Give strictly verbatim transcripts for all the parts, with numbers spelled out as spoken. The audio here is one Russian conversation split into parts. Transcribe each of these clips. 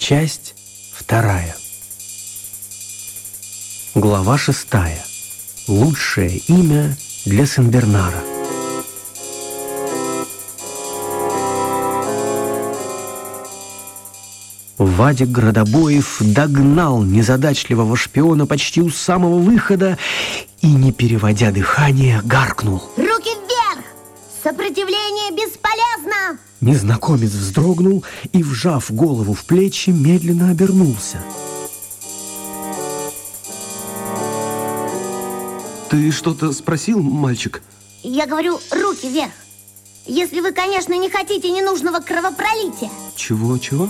Часть вторая. Глава шестая. Лучшее имя для Сен-Бернара. Вадик Градобоев догнал незадачливого шпиона почти у самого выхода и, не переводя дыхание, гаркнул: «Руки вверх! Сопротивление бесполезно!» Незнакомец вздрогнул и, вжав голову в плечи, медленно обернулся. Ты что-то спросил, мальчик? Я говорю, руки вверх. Если вы, конечно, не хотите ненужного кровопролития. Чего, чего?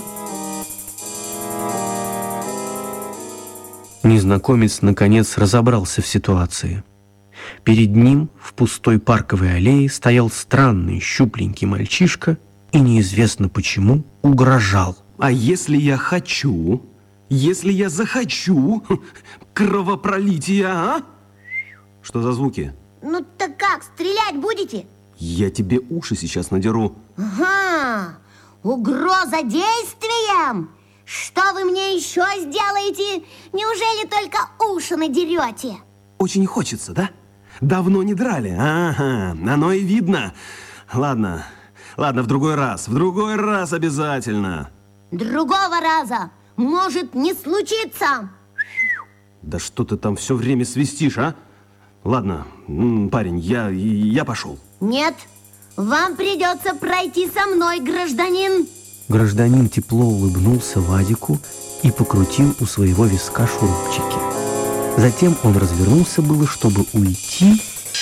Незнакомец, наконец, разобрался в ситуации. Перед ним в пустой парковой аллее стоял странный щупленький мальчишка и неизвестно почему угрожал. А если я хочу, если я захочу кровопролития, а? Что за звуки? Ну так как, стрелять будете? Я тебе уши сейчас надеру. Ага, угроза действием? Что вы мне еще сделаете? Неужели только уши надерете? Очень хочется, да? Давно не драли. Ага, оно и видно. Ладно, ладно, в другой раз, в другой раз обязательно. Другого раза может не случиться. Да что ты там все время свистишь, а? Ладно, парень, я, я пошел. Нет, вам придется пройти со мной, гражданин. Гражданин тепло улыбнулся Вадику и покрутил у своего виска шурупчики. Затем он развернулся было, чтобы уйти.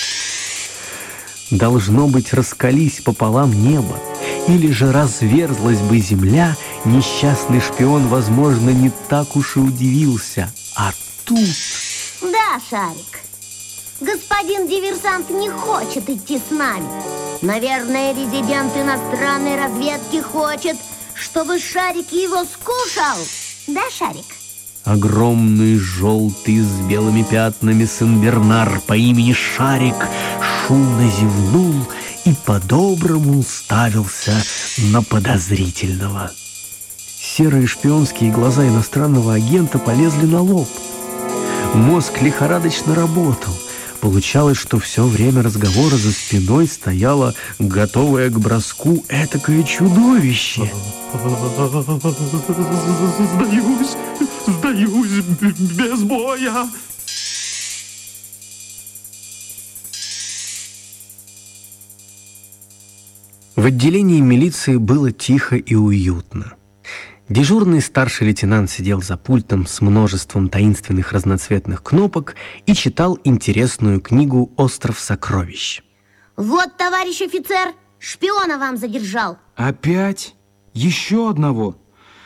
Должно быть, раскались пополам небо, или же разверзлась бы земля, несчастный шпион, возможно, не так уж и удивился. А тут... Да, Шарик, господин диверсант не хочет идти с нами. Наверное, резидент иностранной разведки хочет, чтобы Шарик его скушал. Да, Шарик? Огромный желтый с белыми пятнами Сен-Бернар по имени Шарик шумно зевнул и по-доброму уставился на подозрительного. Серые шпионские глаза иностранного агента полезли на лоб. Мозг лихорадочно работал. Получалось, что все время разговора за спиной стояло, готовое к броску, этакое чудовище. Сдаюсь, сдаюсь без боя. В отделении милиции было тихо и уютно. Дежурный старший лейтенант сидел за пультом с множеством таинственных разноцветных кнопок и читал интересную книгу «Остров сокровищ». Вот, товарищ офицер, шпиона вам задержал. Опять? Еще одного?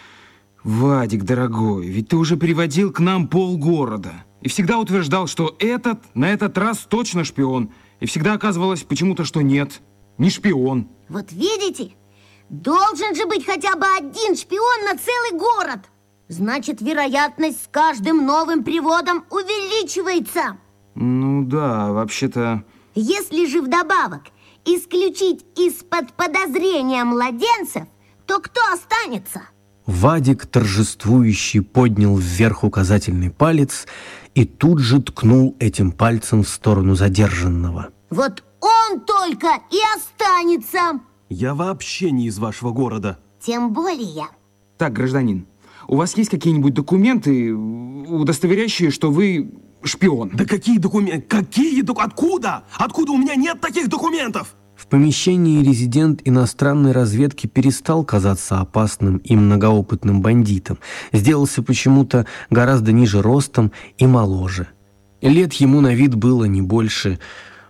Вадик, дорогой, ведь ты уже приводил к нам полгорода. И всегда утверждал, что этот на этот раз точно шпион. И всегда оказывалось почему-то, что нет, не шпион. Вот видите? Должен же быть хотя бы один шпион на целый город. Значит, вероятность с каждым новым приводом увеличивается. Ну да, вообще-то... Если же вдобавок исключить из-под подозрения младенцев, то кто останется? Вадик торжествующий поднял вверх указательный палец и тут же ткнул этим пальцем в сторону задержанного. Вот он только и останется. Я вообще не из вашего города. Тем более. Так, гражданин, у вас есть какие-нибудь документы, удостоверяющие, что вы шпион? Да какие документы? Какие документы? Откуда? Откуда у меня нет таких документов? В помещении резидент иностранной разведки перестал казаться опасным и многоопытным бандитом. Сделался почему-то гораздо ниже ростом и моложе. Лет ему на вид было не больше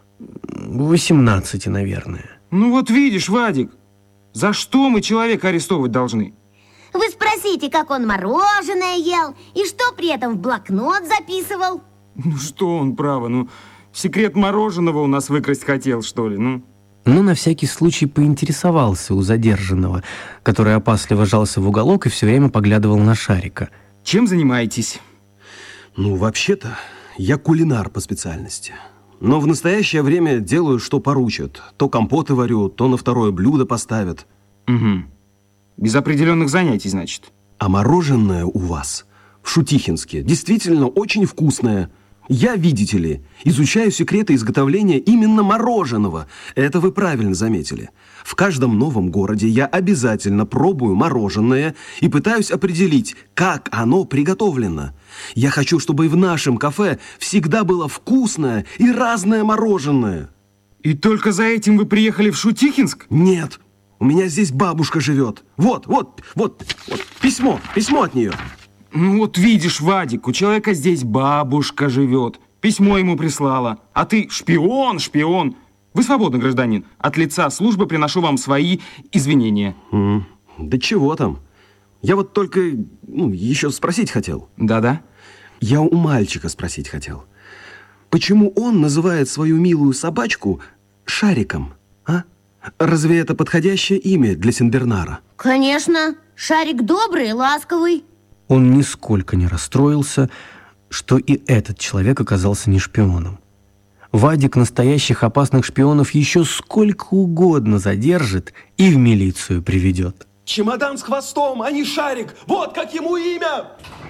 восемнадцати, наверное. Ну вот видишь, Вадик, за что мы человека арестовывать должны? Вы спросите, как он мороженое ел и что при этом в блокнот записывал. Ну что он, право, ну секрет мороженого у нас выкрасть хотел, что ли, ну? Но на всякий случай поинтересовался у задержанного, который опасливо жался в уголок и все время поглядывал на Шарика. Чем занимаетесь? Ну, вообще-то, я кулинар по специальности. Но в настоящее время делаю, что поручат. То компоты варю, то на второе блюдо поставят. Угу. Без определенных занятий, значит? А мороженое у вас в Шутихинске действительно очень вкусное. Я, видите ли, изучаю секреты изготовления именно мороженого. Это вы правильно заметили. В каждом новом городе я обязательно пробую мороженое и пытаюсь определить, как оно приготовлено. Я хочу, чтобы и в нашем кафе всегда было вкусное и разное мороженое. И только за этим вы приехали в Шутихинск? Нет, у меня здесь бабушка живет. Вот, вот, вот, вот, письмо, письмо от нее. Ну вот видишь, Вадик, у человека здесь бабушка живет. Письмо ему прислала. А ты шпион, шпион. Вы свободны, гражданин. От лица службы приношу вам свои извинения. Mm, да чего там? Я вот только ну, еще спросить хотел. Да-да? Я у мальчика спросить хотел. Почему он называет свою милую собачку Шариком, а? Разве это подходящее имя для Сенбернара? Конечно, Шарик добрый и ласковый. Он нисколько не расстроился, что и этот человек оказался не шпионом. Вадик настоящих опасных шпионов еще сколько угодно задержит и в милицию приведет. Чемодан с хвостом, а не Шарик! Вот как ему имя!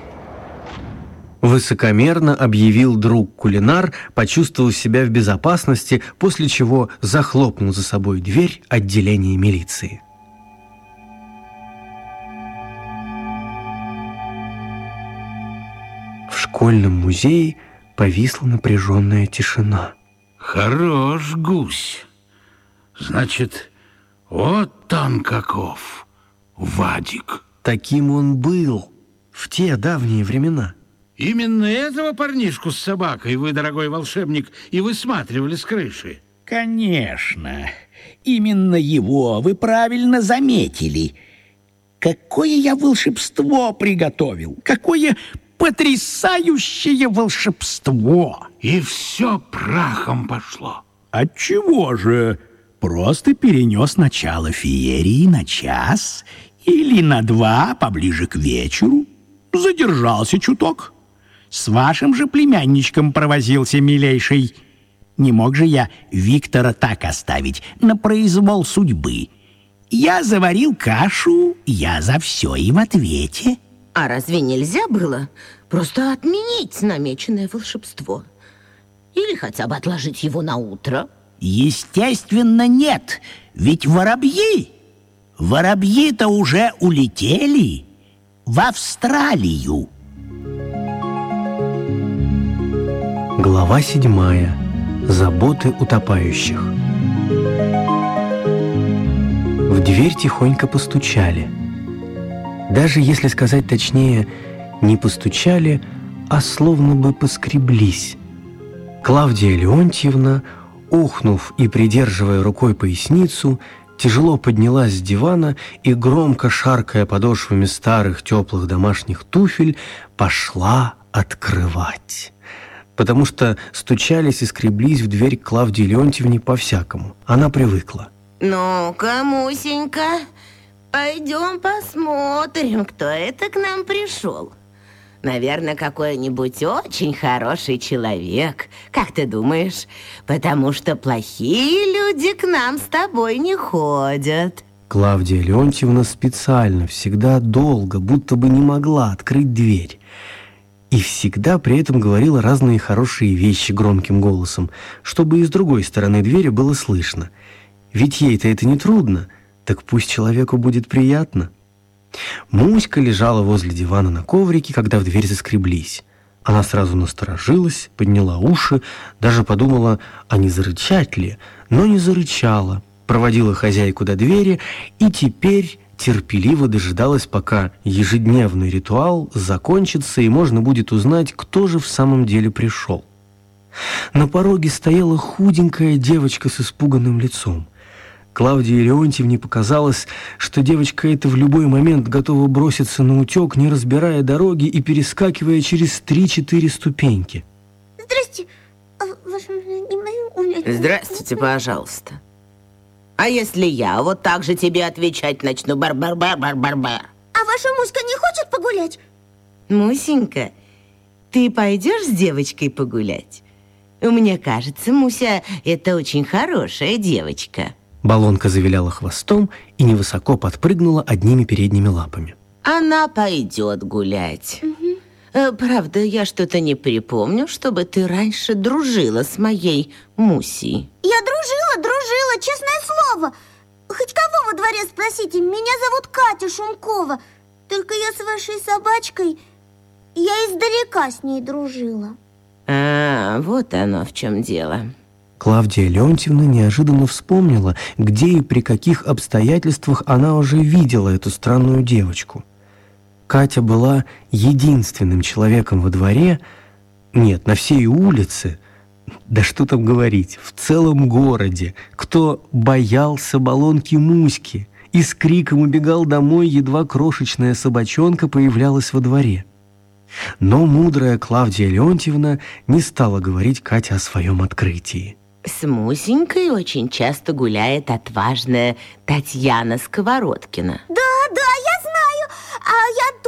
Высокомерно объявил друг-кулинар, почувствовав себя в безопасности, после чего захлопнул за собой дверь отделения милиции. В школьном музее повисла напряженная тишина. Хорош гусь. Значит, вот он каков, Вадик. Таким он был в те давние времена. Именно этого парнишку с собакой вы, дорогой волшебник, и высматривали с крыши. Конечно. Именно его вы правильно заметили. Какое я волшебство приготовил! Какое потрясающее волшебство! И все прахом пошло. Отчего же? Просто перенес начало феерии на час или на два поближе к вечеру. Задержался чуток. С вашим же племянничком провозился, милейший. Не мог же я Виктора так оставить, на произвол судьбы. Я заварил кашу, я за все и в ответе. А разве нельзя было просто отменить намеченное волшебство? Или хотя бы отложить его на утро? Естественно, нет. Ведь воробьи, воробьи-то уже улетели в Австралию. Глава седьмая. Заботы утопающих. В дверь тихонько постучали. Даже если сказать точнее, не постучали, а словно бы поскреблись. Клавдия Леонтьевна, ухнув и придерживая рукой поясницу, тяжело поднялась с дивана и, громко шаркая подошвами старых теплых домашних туфель, пошла открывать. Потому что стучались и скреблись в дверь к Клавдии Леонтьевне по-всякому. Она привыкла. Ну-ка, Мусенька, пойдем посмотрим, кто это к нам пришел. Наверное, какой-нибудь очень хороший человек, как ты думаешь? Потому что плохие люди к нам с тобой не ходят. Клавдия Леонтьевна специально всегда долго, будто бы не могла открыть дверь. И всегда при этом говорила разные хорошие вещи громким голосом, чтобы и с другой стороны двери было слышно. Ведь ей-то это не трудно, так пусть человеку будет приятно. Муська лежала возле дивана на коврике, когда в дверь заскреблись. Она сразу насторожилась, подняла уши, даже подумала, а не зарычать ли, но не зарычала, проводила хозяйку до двери и теперь терпеливо дожидалась, пока ежедневный ритуал закончится и можно будет узнать, кто же в самом деле пришел. На пороге стояла худенькая девочка с испуганным лицом. Клавдии Леонтьевне показалось, что девочка эта в любой момент готова броситься на утек, не разбирая дороги и перескакивая через три-четыре ступеньки. Здрасте. Здравствуйте, пожалуйста. А если я вот так же тебе отвечать начну? Бар-бар-бар-бар-бар-бар. А ваша Муська не хочет погулять? Мусенька, ты пойдешь с девочкой погулять? Мне кажется, Муся, это очень хорошая девочка. Баллонка завиляла хвостом и невысоко подпрыгнула одними передними лапами. Она пойдет гулять. Угу. Правда, я что-то не припомню, чтобы ты раньше дружила с моей Мусей. Я дружила, дружила, честное слово. Хоть кого во дворе спросите, меня зовут Катя Шумкова. Только я с вашей собачкой, я издалека с ней дружила. А, вот оно в чем дело. Клавдия Леонтьевна неожиданно вспомнила, где и при каких обстоятельствах она уже видела эту странную девочку. Катя была единственным человеком во дворе, нет, на всей улице, да что там говорить, в целом городе, кто боялся баллонки Муськи и с криком убегал домой, едва крошечная собачонка появлялась во дворе. Но мудрая Клавдия Леонтьевна не стала говорить Кате о своем открытии. С Мусенькой очень часто гуляет отважная Татьяна Сковородкина. Да, да, я знаю. А я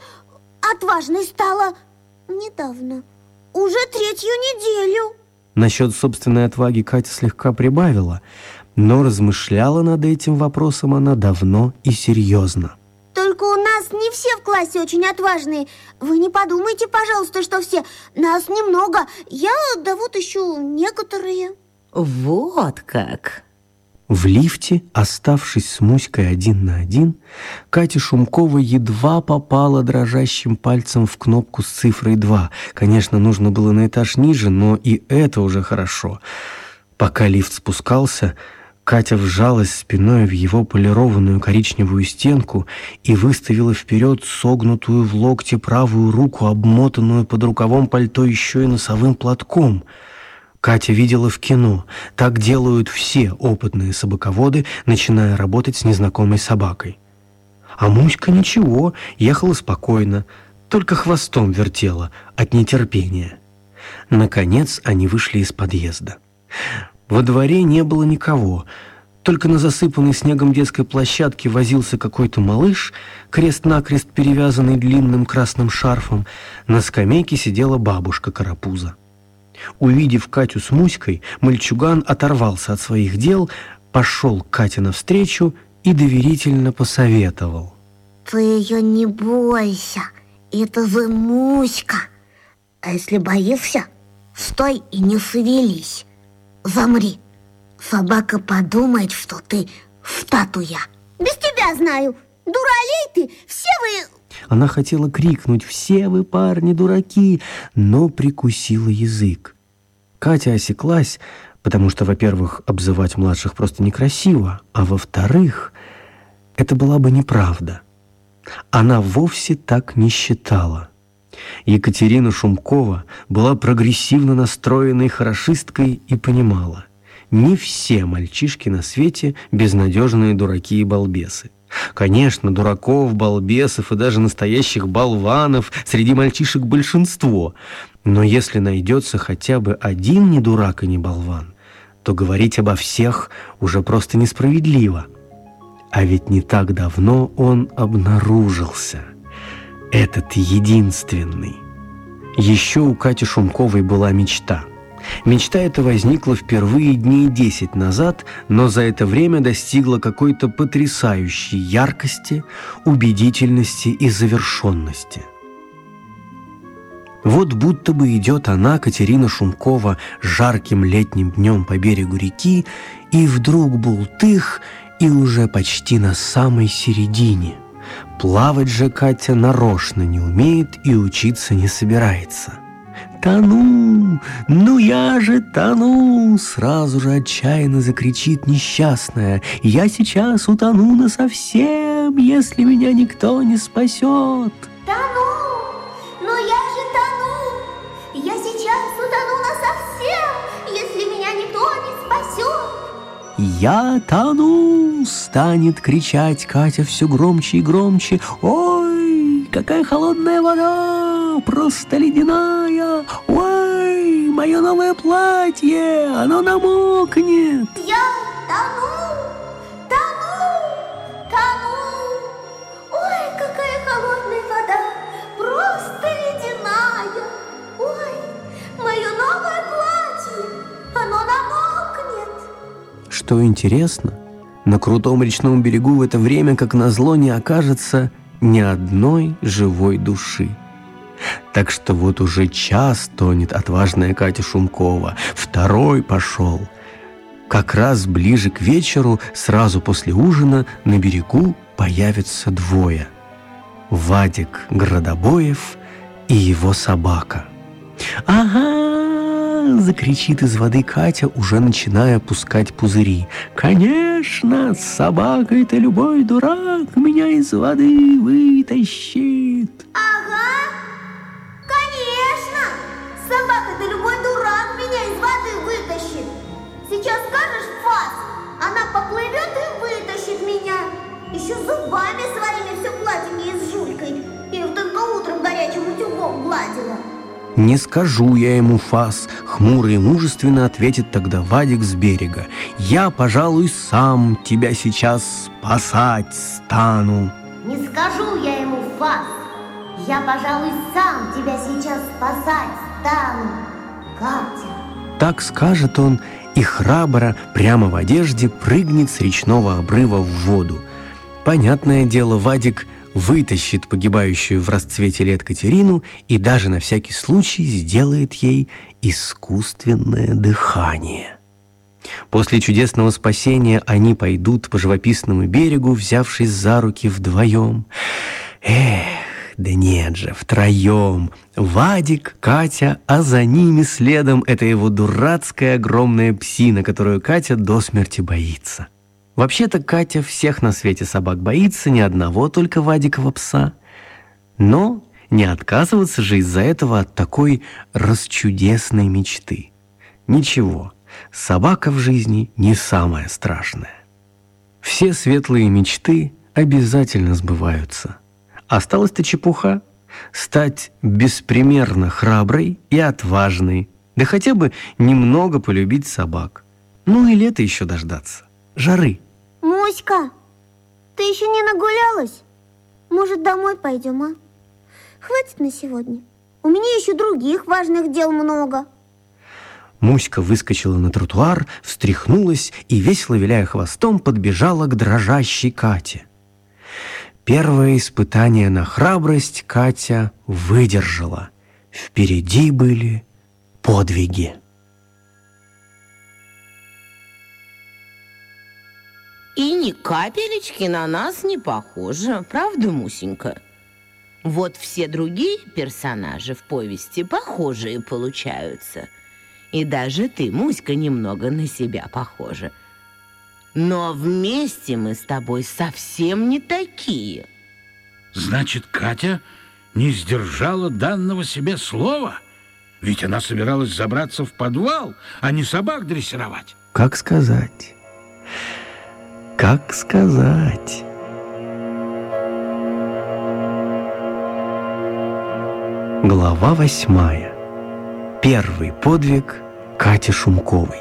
тоже отважной стала недавно. Уже третью неделю. Насчет собственной отваги Катя слегка прибавила, но размышляла над этим вопросом она давно и серьезно. Только у нас не все в классе очень отважные. Вы не подумайте, пожалуйста, что все. Нас немного. Я, да вот еще некоторые. Вот как. В лифте, оставшись с Муськой один на один, Катя Шумкова едва попала дрожащим пальцем в кнопку с цифрой два. Конечно, нужно было на этаж ниже, но и это уже хорошо. Пока лифт спускался, Катя вжалась спиной в его полированную коричневую стенку и выставила вперед согнутую в локте правую руку, обмотанную под рукавом пальто еще и носовым платком. Катя видела в кино. Так делают все опытные собаководы, начиная работать с незнакомой собакой. А Муська ничего, ехала спокойно, только хвостом вертела от нетерпения. Наконец они вышли из подъезда. Во дворе не было никого. Только на засыпанной снегом детской площадке возился какой-то малыш, крест-накрест перевязанный длинным красным шарфом. На скамейке сидела бабушка-карапуза. Увидев Катю с Муськой, мальчуган оторвался от своих дел, пошел к Кате навстречу и доверительно посоветовал. Ты ее не бойся, это же Муська. А если боишься, стой и не шевелись. Замри. Собака подумает, что ты статуя. Без тебя знаю. Дуралей ты, все вы... Она хотела крикнуть «Все вы, парни, дураки!», но прикусила язык. Катя осеклась, потому что, во-первых, обзывать младших просто некрасиво, а во-вторых, это была бы неправда. Она вовсе так не считала. Екатерина Шумкова была прогрессивно настроенной хорошисткой и понимала, не все мальчишки на свете безнадежные дураки и балбесы. Конечно, дураков, балбесов и даже настоящих болванов среди мальчишек большинство, но если найдется хотя бы один не дурак и не болван, то говорить обо всех уже просто несправедливо. А ведь не так давно он обнаружился, этот единственный. Еще у Кати Шумковой была мечта. Мечта эта возникла впервые дней десять назад, но за это время достигла какой-то потрясающей яркости, убедительности и завершенности. Вот будто бы идет она, Катерина Шумкова, жарким летним днем по берегу реки, и вдруг бултых, и уже почти на самой середине. Плавать же Катя нарочно не умеет и учиться не собирается. «Тону! Ну я же тону!» Сразу же отчаянно закричит несчастная. «Я сейчас утону насовсем, если меня никто не спасет!» Тону! Ну я же тону! Я сейчас утону насовсем, если меня никто не спасет! «Я тону!» станет кричать Катя все громче и громче. «Ой, какая холодная вода! Просто ледяная! Ой, мое новое платье! Оно намокнет!» Я тону! Тону! Тону! Ой, какая холодная вода! Просто ледяная! Ой, мое новое платье! Оно намокнет! Что интересно, на крутом речном берегу в это время, как назло, не окажется ни одной живой души. Так что вот уже час тонет отважная Катя Шумкова, второй пошел. Как раз ближе к вечеру, сразу после ужина, на берегу появятся двое. Вадик Градобоев и его собака. «Ага!» — закричит из воды Катя, уже начиная пускать пузыри. «Конечно, с собакой-то любой дурак меня из воды вытащит!» Ага, конечно! Собака-то любой дурак меня из воды вытащит. Сейчас скажешь фас, она поплывет и вытащит меня. Еще зубами своими все гладит мне с Жулькой. Я их только утром горячим утюгом гладила. «Не скажу я ему фас», — хмуро и мужественно ответит тогда Вадик с берега. «Я, пожалуй, сам тебя сейчас спасать стану». Не скажу я ему фас. Я, пожалуй, сам тебя сейчас спасать стану, Катя. Так скажет он, и храбро прямо в одежде прыгнет с речного обрыва в воду. Понятное дело, Вадик вытащит погибающую в расцвете лет Катерину и даже на всякий случай сделает ей искусственное дыхание. После чудесного спасения они пойдут по живописному берегу, взявшись за руки вдвоем. Эх, да нет же, втроем. Вадик, Катя, а за ними следом эта его дурацкая огромная псина, которую Катя до смерти боится. Вообще-то Катя всех на свете собак боится, ни одного только Вадикова пса. Но не отказываться же из-за этого от такой расчудесной мечты. Ничего, собака в жизни не самое страшное. Все светлые мечты обязательно сбываются. Осталась-то чепуха — стать беспримерно храброй и отважной, да хотя бы немного полюбить собак. Ну и лето еще дождаться. Жары. Муська, ты еще не нагулялась? Может, домой пойдем, а? Хватит на сегодня. У меня еще других важных дел много. Муська выскочила на тротуар, встряхнулась и, весело виляя хвостом, подбежала к дрожащей Кате. Первое испытание на храбрость Катя выдержала. Впереди были подвиги. И ни капелечки на нас не похоже, правда, Мусенька? Вот все другие персонажи в повести похожие получаются. И даже ты, Муська, немного на себя похожа. Но вместе мы с тобой совсем не такие. Значит, Катя не сдержала данного себе слова? Ведь она собиралась забраться в подвал, а не собак дрессировать. Как сказать? Как сказать? Глава восьмая. Первый подвиг Кати Шумковой.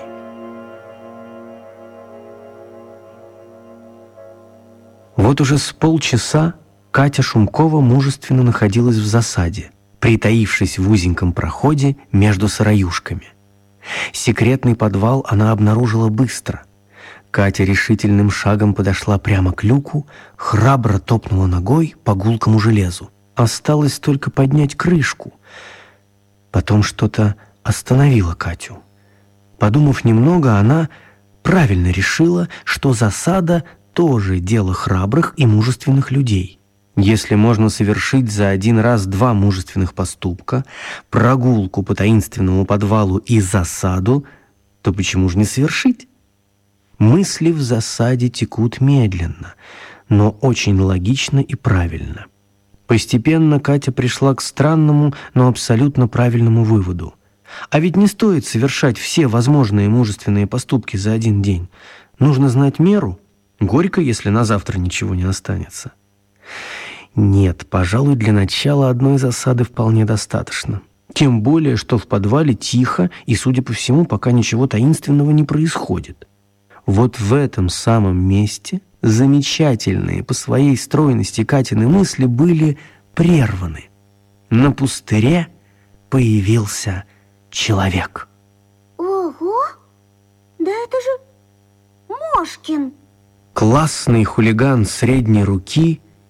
Вот уже с полчаса Катя Шумкова мужественно находилась в засаде, притаившись в узеньком проходе между сыроюшками. Секретный подвал она обнаружила быстро. Катя решительным шагом подошла прямо к люку, храбро топнула ногой по гулкому железу. Осталось только поднять крышку. Потом что-то остановило Катю. Подумав немного, она правильно решила, что засада тоже дело храбрых и мужественных людей. Если можно совершить за один раз два мужественных поступка, прогулку по таинственному подвалу и засаду, то почему же не совершить? Мысли в засаде текут медленно, но очень логично и правильно. Постепенно Катя пришла к странному, но абсолютно правильному выводу. А ведь не стоит совершать все возможные мужественные поступки за один день. Нужно знать меру. Горько, если на завтра ничего не останется. Нет, пожалуй, для начала одной засады вполне достаточно. Тем более, что в подвале тихо, и, судя по всему, пока ничего таинственного не происходит. Вот в этом самом месте замечательные по своей стройности Катины мысли были прерваны. На пустыре появился человек. Ого! Да это же Мошкин! Классный хулиган средней руки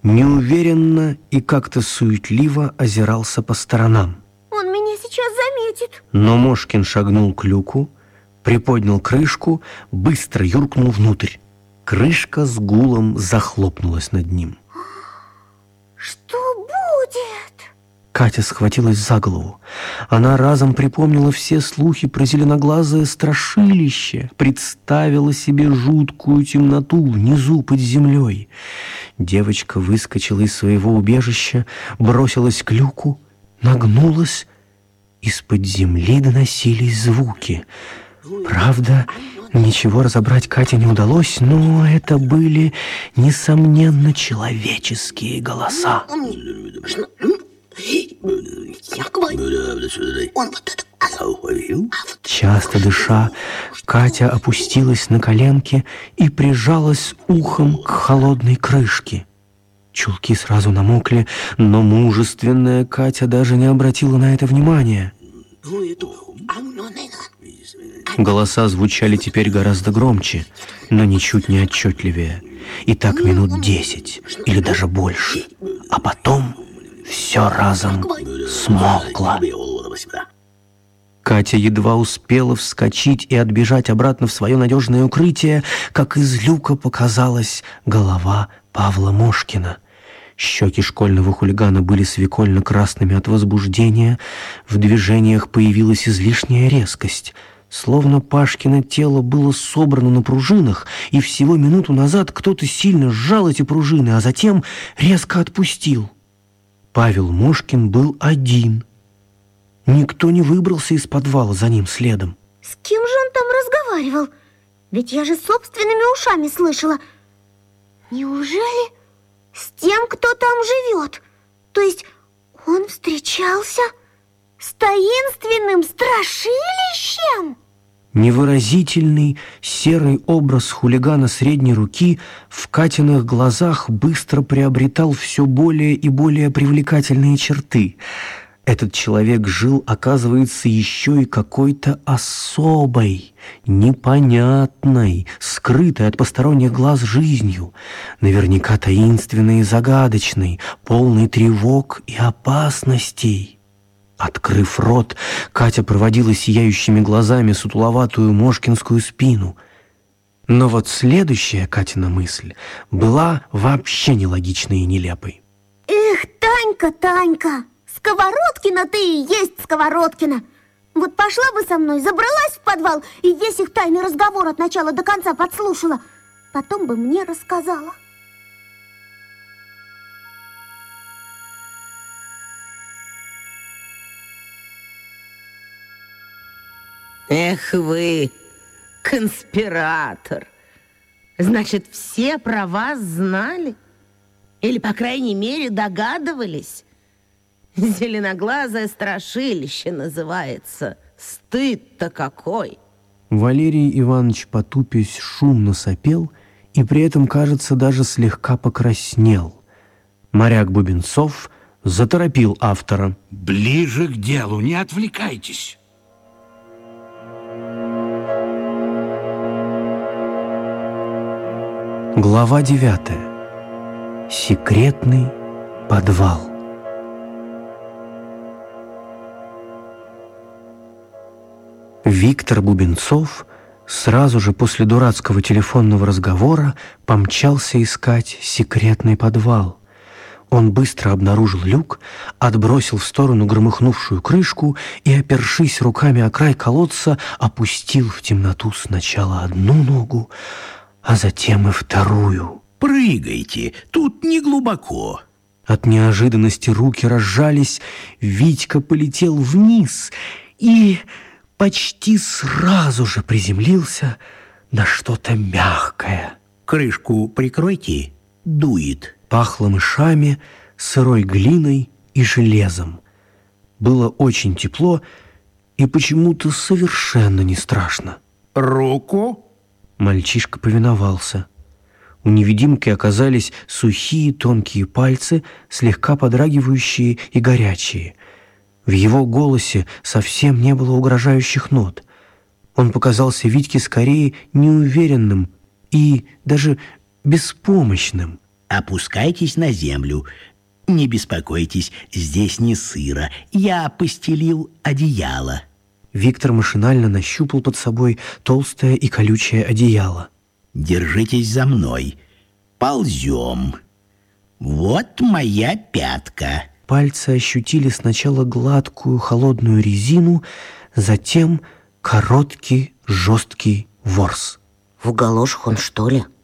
неуверенно и как-то суетливо озирался по сторонам. Он меня сейчас заметит. Но Мошкин шагнул к люку, приподнял крышку, быстро юркнул внутрь. Крышка с гулом захлопнулась над ним. Что будет? Катя схватилась за голову. Она разом припомнила все слухи про зеленоглазое страшилище, представила себе жуткую темноту внизу под землей. Девочка выскочила из своего убежища, бросилась к люку, нагнулась. Из-под земли доносились звуки. Правда, ничего разобрать Кате не удалось, но это были, несомненно, человеческие голоса. Часто дыша, Катя опустилась на коленки и прижалась ухом к холодной крышке. Чулки сразу намокли, но мужественная Катя даже не обратила на это внимания. Голоса звучали теперь гораздо громче, но ничуть не отчетливее. И так минут десять или даже больше. А потом все разом смолкло. Катя едва успела вскочить и отбежать обратно в свое надежное укрытие, как из люка показалась голова Павла Мошкина. Щеки школьного хулигана были свекольно-красными от возбуждения, в движениях появилась излишняя резкость. Словно Пашкино тело было собрано на пружинах, и всего минуту назад кто-то сильно сжал эти пружины, а затем резко отпустил. Павел Мошкин был один. Никто не выбрался из подвала за ним следом. С кем же он там разговаривал? Ведь я же собственными ушами слышала. Неужели с тем, кто там живет? То есть он встречался с таинственным страшилищем? Невыразительный серый образ хулигана средней руки в Катиных глазах быстро приобретал все более и более привлекательные черты. Этот человек жил, оказывается, еще и какой-то особой, непонятной, скрытой от посторонних глаз жизнью, наверняка таинственной и загадочной, полной тревог и опасностей. Открыв рот, Катя проводила сияющими глазами сутуловатую мошкинскую спину. Но вот следующая Катина мысль была вообще нелогичной и нелепой. Эх, Танька, Танька, Сковородкина ты и есть Сковородкина. Вот пошла бы со мной, забралась в подвал и весь их тайный разговор от начала до конца подслушала. Потом бы мне рассказала. Эх вы, конспиратор. Значит, все про вас знали? Или, по крайней мере, догадывались? Зеленоглазое страшилище называется. Стыд-то какой! Валерий Иванович, потупясь, шумно сопел и при этом, кажется, даже слегка покраснел. Моряк Бубенцов заторопил автора. Ближе к делу, не отвлекайтесь. Глава девятая. Секретный подвал. Виктор Бубенцов сразу же после дурацкого телефонного разговора помчался искать секретный подвал. Он быстро обнаружил люк, отбросил в сторону громыхнувшую крышку и, опершись руками о край колодца, опустил в темноту сначала одну ногу, а затем и вторую. «Прыгайте, тут не глубоко». От неожиданности руки разжались, Витька полетел вниз и почти сразу же приземлился на что-то мягкое. «Крышку прикройте, дует». Пахло мышами, сырой глиной и железом. Было очень тепло и почему-то совершенно не страшно. «Руку?» Мальчишка повиновался. У невидимки оказались сухие тонкие пальцы, слегка подрагивающие и горячие. В его голосе совсем не было угрожающих нот. Он показался Витьке скорее неуверенным и даже беспомощным. Опускайтесь на землю. Не беспокойтесь, здесь не сыро. Я постелил одеяло. Виктор машинально нащупал под собой толстое и колючее одеяло. Держитесь за мной. Ползем. Вот моя пятка. Пальцы ощутили сначала гладкую холодную резину, затем короткий жесткий ворс. В галошах он, что ли?